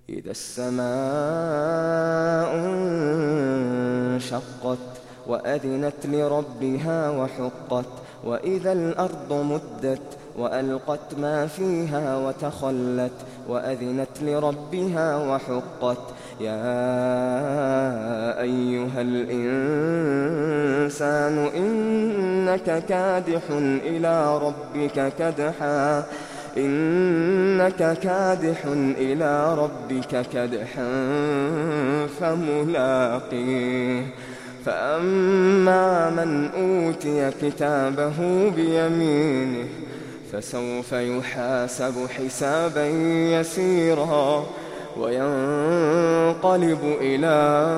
إذا السماء انشقت وأذنت لربها وحقت وإذا الأرض مدت وألقت ما فيها وتخلت وأذنت لربها وحقت يا أيها الإنسان إنك كادح إلى ربك كدحا فملاقيه فأما من أوتي كتابه بيمينه فسوف يحاسب حسابا يسيرا وينقلب إلى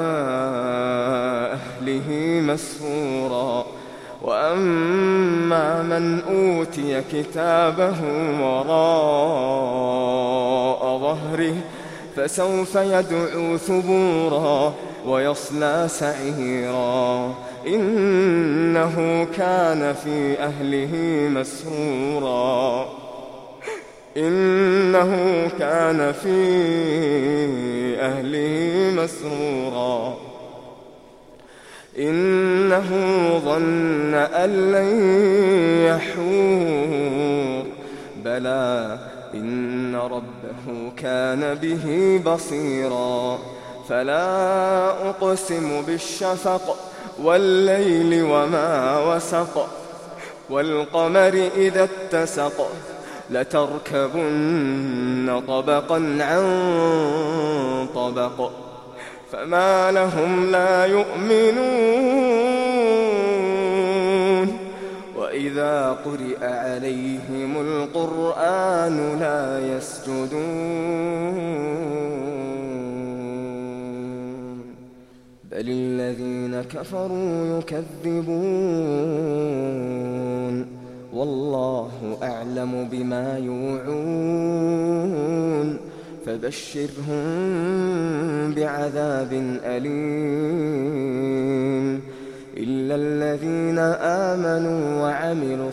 أهله مسرورا وأما من أوتي كتابه وراء ظهره فسوف يدعو ثبورا ويصلى سعيرا إنه كان في أهله مسرورا إنه ظن أن لن يحور بلى إن ربه كان به بصيرا فلا أقسم بالشفق والليل وما وسق والقمر إذا اتسق لتركبن طبقا عن طبق فما لهم لا يؤمنون وإذا قرئ عليهم القرآن لا يسجدون بل الذين كفروا يكذبون والله أعلم بما يوعون فبشرهم بعذاب أليم إلا الذين آمنوا وعملوا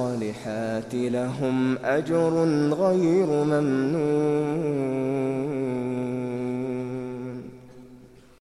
الصالحات لهم أجر غير ممنون.